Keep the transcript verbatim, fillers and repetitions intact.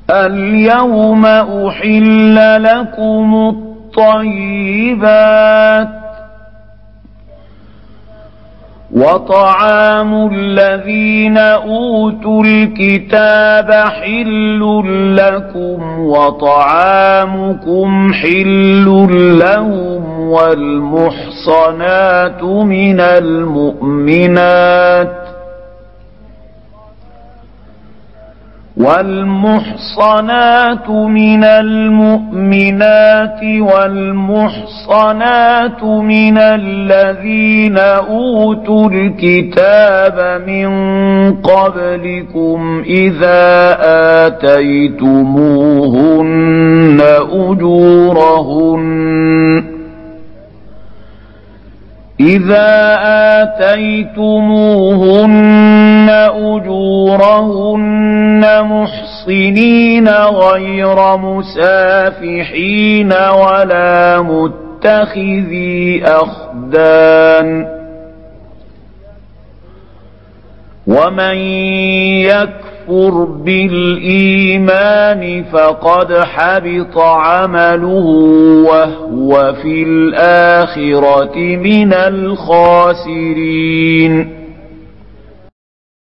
اليوم أحل لكم الطيبات وطعام الذين أوتوا الكتاب حل لكم وطعامكم حل لهم والمحصنات من المؤمنات والمحصنات من المؤمنات والمحصنات من الذين أوتوا الكتاب من قبلكم إذا آتيتموهن أجورهن إذا آتيتموهن أجورهن محصنين غير مسافحين ولا متخذي أخدان ومن يكفر بالإيمان فقد حبط عمله وهو في الآخرة من الخاسرين.